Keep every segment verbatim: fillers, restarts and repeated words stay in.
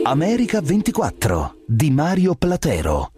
America ventiquattro di Mario Platero.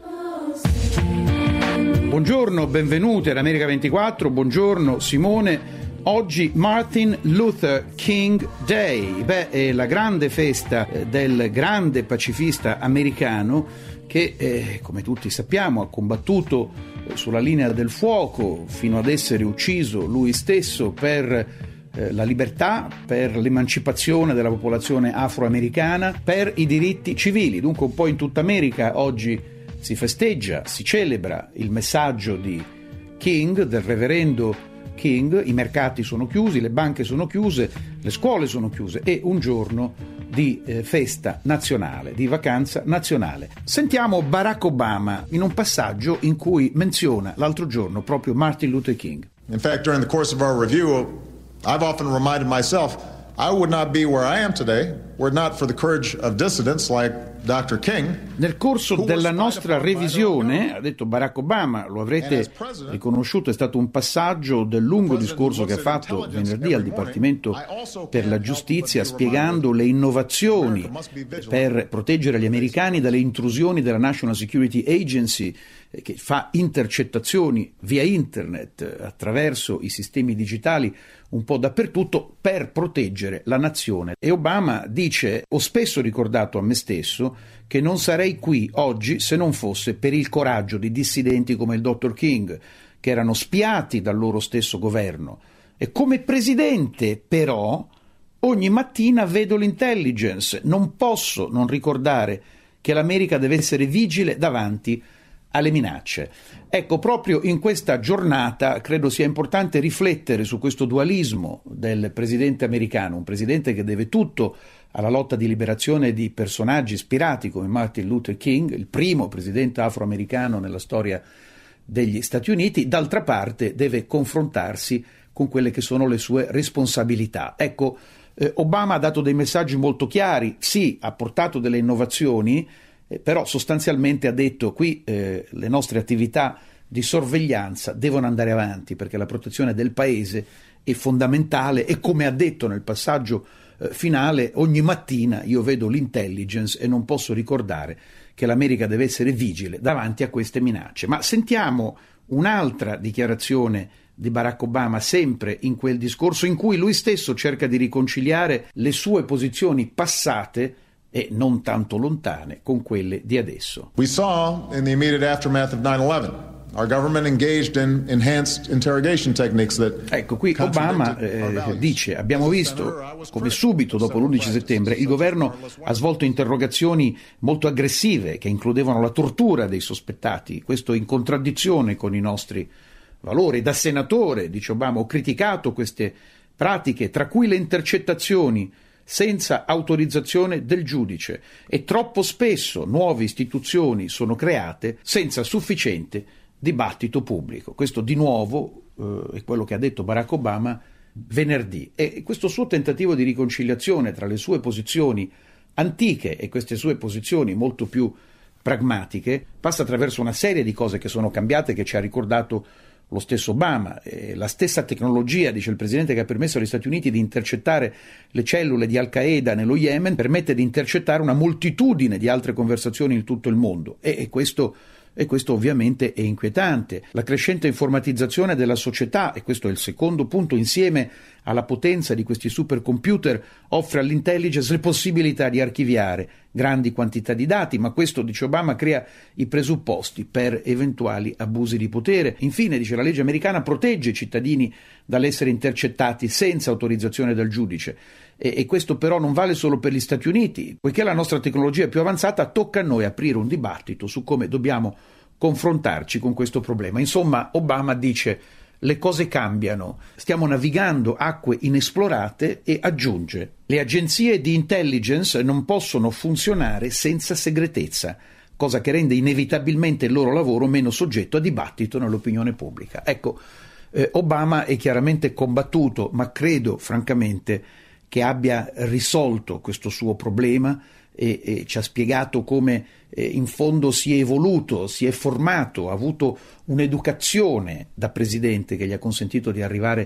Buongiorno, benvenuti ad America ventiquattro, buongiorno Simone. Oggi Martin Luther King Day, beh, è la grande festa del grande pacifista americano che, eh, come tutti sappiamo, ha combattuto sulla linea del fuoco fino ad essere ucciso lui stesso per eh, la libertà, per l'emancipazione della popolazione afroamericana, per i diritti civili. Dunque un po' in tutta America oggi si festeggia, si celebra il messaggio di King, del reverendo King. I mercati sono chiusi, le banche sono chiuse, le scuole sono chiuse, è un giorno di eh, festa nazionale, di vacanza nazionale. Sentiamo Barack Obama in un passaggio in cui menziona l'altro giorno proprio Martin Luther King. In fact, during the course of our review, I've often reminded myself I would not be where I am today were it not for the courage of dissidents like doctor King. Nel corso della nostra revisione, ha detto Barack Obama, lo avrete riconosciuto, è stato un passaggio del lungo discorso che ha fatto venerdì al Dipartimento per la Giustizia spiegando le innovazioni per proteggere gli americani dalle intrusioni della National Security Agency, che fa intercettazioni via internet attraverso i sistemi digitali un po' dappertutto per proteggere la nazione. E Obama dice: ho spesso ricordato a me stesso che non sarei qui oggi se non fosse per il coraggio di dissidenti come il dottor King, che erano spiati dal loro stesso governo. E come presidente, però, ogni mattina vedo l'intelligence. Non posso non ricordare che l'America deve essere vigile davanti alle minacce. Ecco, proprio in questa giornata credo sia importante riflettere su questo dualismo del presidente americano, un presidente che deve tutto alla lotta di liberazione di personaggi ispirati come Martin Luther King, il primo presidente afroamericano nella storia degli Stati Uniti. D'altra parte deve confrontarsi con quelle che sono le sue responsabilità. Ecco, eh, Obama ha dato dei messaggi molto chiari, sì, ha portato delle innovazioni, Eh, però sostanzialmente ha detto qui eh, le nostre attività di sorveglianza devono andare avanti perché la protezione del paese è fondamentale e, come ha detto nel passaggio eh, finale, ogni mattina io vedo l'intelligence e non posso ricordare che l'America deve essere vigile davanti a queste minacce. Ma sentiamo un'altra dichiarazione di Barack Obama, sempre in quel discorso in cui lui stesso cerca di riconciliare le sue posizioni passate e non tanto lontane con quelle di adesso. We saw in the immediate aftermath of nine eleven our government engaged in enhanced interrogation techniques that Ecco, qui Obama eh, dice: abbiamo visto come subito dopo l'undici settembre il governo ha svolto interrogazioni molto aggressive che includevano la tortura dei sospettati, questo in contraddizione con i nostri valori. Da senatore, dice Obama, ho criticato queste pratiche, tra cui le intercettazioni senza autorizzazione del giudice, e troppo spesso nuove istituzioni sono create senza sufficiente dibattito pubblico. Questo di nuovo eh, è quello che ha detto Barack Obama venerdì, e questo suo tentativo di riconciliazione tra le sue posizioni antiche e queste sue posizioni molto più pragmatiche passa attraverso una serie di cose che sono cambiate, che ci ha ricordato lo stesso Obama. Eh, la stessa tecnologia, dice il presidente, che ha permesso agli Stati Uniti di intercettare le cellule di Al-Qaeda nello Yemen, permette di intercettare una moltitudine di altre conversazioni in tutto il mondo, e, e questo E questo ovviamente è inquietante. La crescente informatizzazione della società, e questo è il secondo punto, insieme alla potenza di questi supercomputer, offre all'intelligence le possibilità di archiviare grandi quantità di dati, ma questo, dice Obama, crea i presupposti per eventuali abusi di potere. Infine, dice, la legge americana protegge i cittadini dall'essere intercettati senza autorizzazione dal giudice. E, e questo però non vale solo per gli Stati Uniti. Poiché la nostra tecnologia è più avanzata, tocca a noi aprire un dibattito su come dobbiamo confrontarci con questo problema. Insomma, Obama dice: le cose cambiano, stiamo navigando acque inesplorate, e aggiunge: le agenzie di intelligence non possono funzionare senza segretezza, cosa che rende inevitabilmente il loro lavoro meno soggetto a dibattito nell'opinione pubblica. Ecco, eh, Obama è chiaramente combattuto, ma credo francamente che abbia risolto questo suo problema e, e ci ha spiegato come eh, in fondo si è evoluto, si è formato, ha avuto un'educazione da presidente che gli ha consentito di arrivare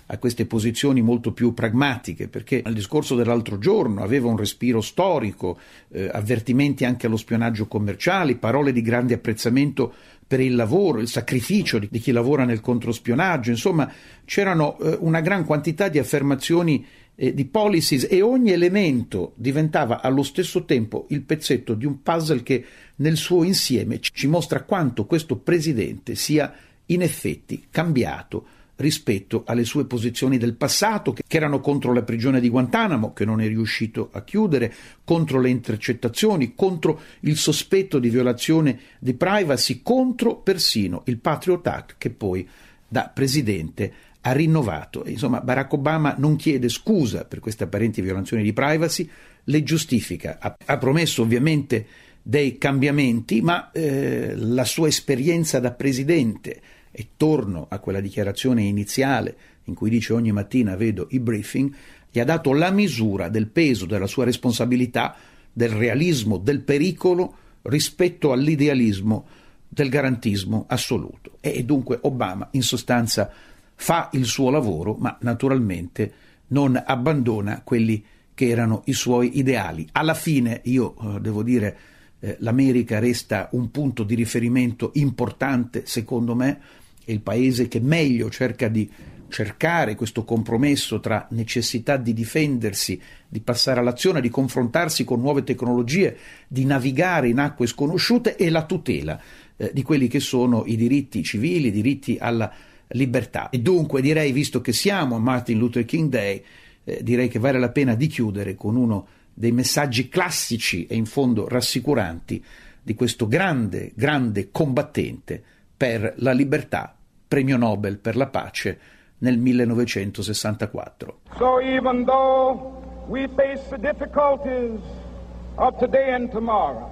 a queste posizioni molto più pragmatiche, perché al discorso dell'altro giorno aveva un respiro storico, eh, avvertimenti anche allo spionaggio commerciale, parole di grande apprezzamento per il lavoro, il sacrificio di, di chi lavora nel controspionaggio, insomma c'erano eh, una gran quantità di affermazioni, eh, di policies, e ogni elemento diventava allo stesso tempo il pezzetto di un puzzle che nel suo insieme ci mostra quanto questo presidente sia in effetti cambiato rispetto alle sue posizioni del passato, che erano contro la prigione di Guantanamo, che non è riuscito a chiudere, contro le intercettazioni, contro il sospetto di violazione di privacy, contro persino il Patriot Act, che poi da presidente ha rinnovato. Insomma, Barack Obama non chiede scusa per queste apparenti violazioni di privacy, le giustifica. Ha, ha promesso ovviamente dei cambiamenti, ma eh, la sua esperienza da presidente, e torno a quella dichiarazione iniziale in cui dice ogni mattina vedo i briefing, gli ha dato la misura del peso della sua responsabilità, del realismo, del pericolo rispetto all'idealismo del garantismo assoluto. E dunque Obama in sostanza fa il suo lavoro, ma naturalmente non abbandona quelli che erano i suoi ideali. Alla fine io eh, devo dire eh, l'America resta un punto di riferimento importante, secondo me, è il paese che meglio cerca di cercare questo compromesso tra necessità di difendersi, di passare all'azione, di confrontarsi con nuove tecnologie, di navigare in acque sconosciute, e la tutela eh, di quelli che sono i diritti civili, i diritti alla libertà. E dunque direi, visto che siamo a Martin Luther King Day, eh, direi che vale la pena di chiudere con uno dei messaggi classici e in fondo rassicuranti di questo grande, grande combattente per la libertà, premio Nobel per la pace nel millenovecentosessantaquattro. So even though we face the difficulties of today and tomorrow,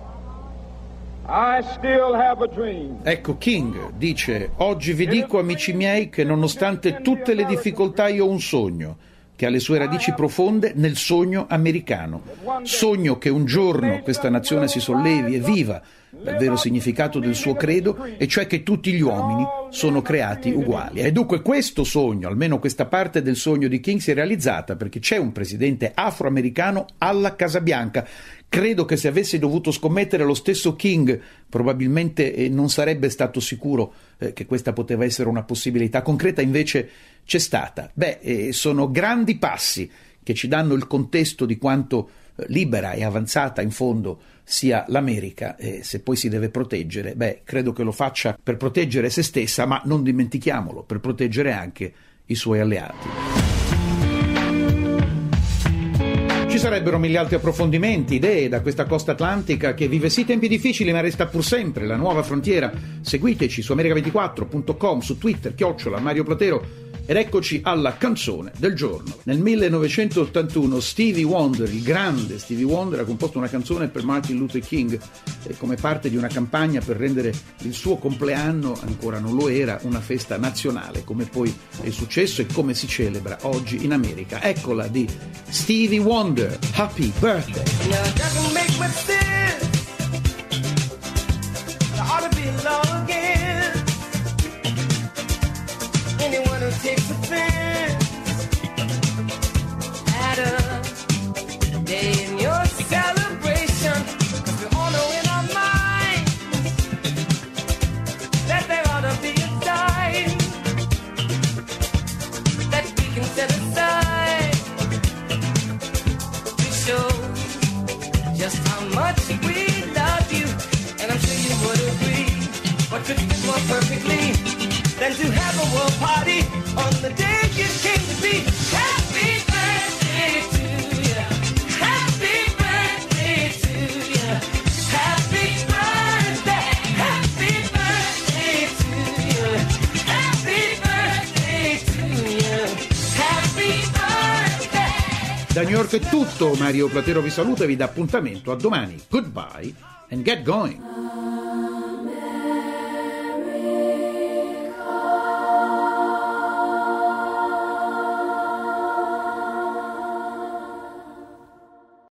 I still have a dream. Ecco, King dice: oggi vi dico, amici miei, che nonostante tutte le difficoltà io ho un sogno che ha le sue radici profonde nel sogno americano. Sogno che un giorno questa nazione si sollevi e viva dal vero significato del suo credo, e cioè che tutti gli uomini sono creati uguali. E dunque questo sogno, almeno questa parte del sogno di King, si è realizzata, perché c'è un presidente afroamericano alla Casa Bianca. Credo che se avessi dovuto scommettere lo stesso King probabilmente eh, non sarebbe stato sicuro eh, che questa poteva essere una possibilità concreta, invece c'è stata. Beh, eh, sono grandi passi che ci danno il contesto di quanto eh, libera e avanzata in fondo sia l'America, e se poi si deve proteggere, beh, credo che lo faccia per proteggere se stessa, ma non dimentichiamolo, per proteggere anche i suoi alleati. Ci sarebbero mille altri approfondimenti, idee da questa costa atlantica che vive sì tempi difficili ma resta pur sempre la nuova frontiera. Seguiteci su america ventiquattro punto com, su Twitter, chiocciola Mario Platero, ed eccoci alla canzone del giorno. Nel millenovecentottantuno Stevie Wonder, il grande Stevie Wonder, ha composto una canzone per Martin Luther King eh, come parte di una campagna per rendere il suo compleanno, ancora non lo era, una festa nazionale, come poi è successo e come si celebra oggi in America. Eccola di Stevie Wonder, Happy Birthday. Anyone who takes offense at a day in your celebration, 'cause we all know in our minds that there ought to be a time that we can set aside to show just how much we love you. And I'm sure you would agree, what could fit more perfectly than to have a world party on the day you came to be. Happy birthday to you. Happy birthday to you. Happy birthday. Happy birthday to you. Happy birthday to you. Happy birthday. Da New York è tutto, Mario Platero vi saluta e vi dà appuntamento a domani. Goodbye and get going.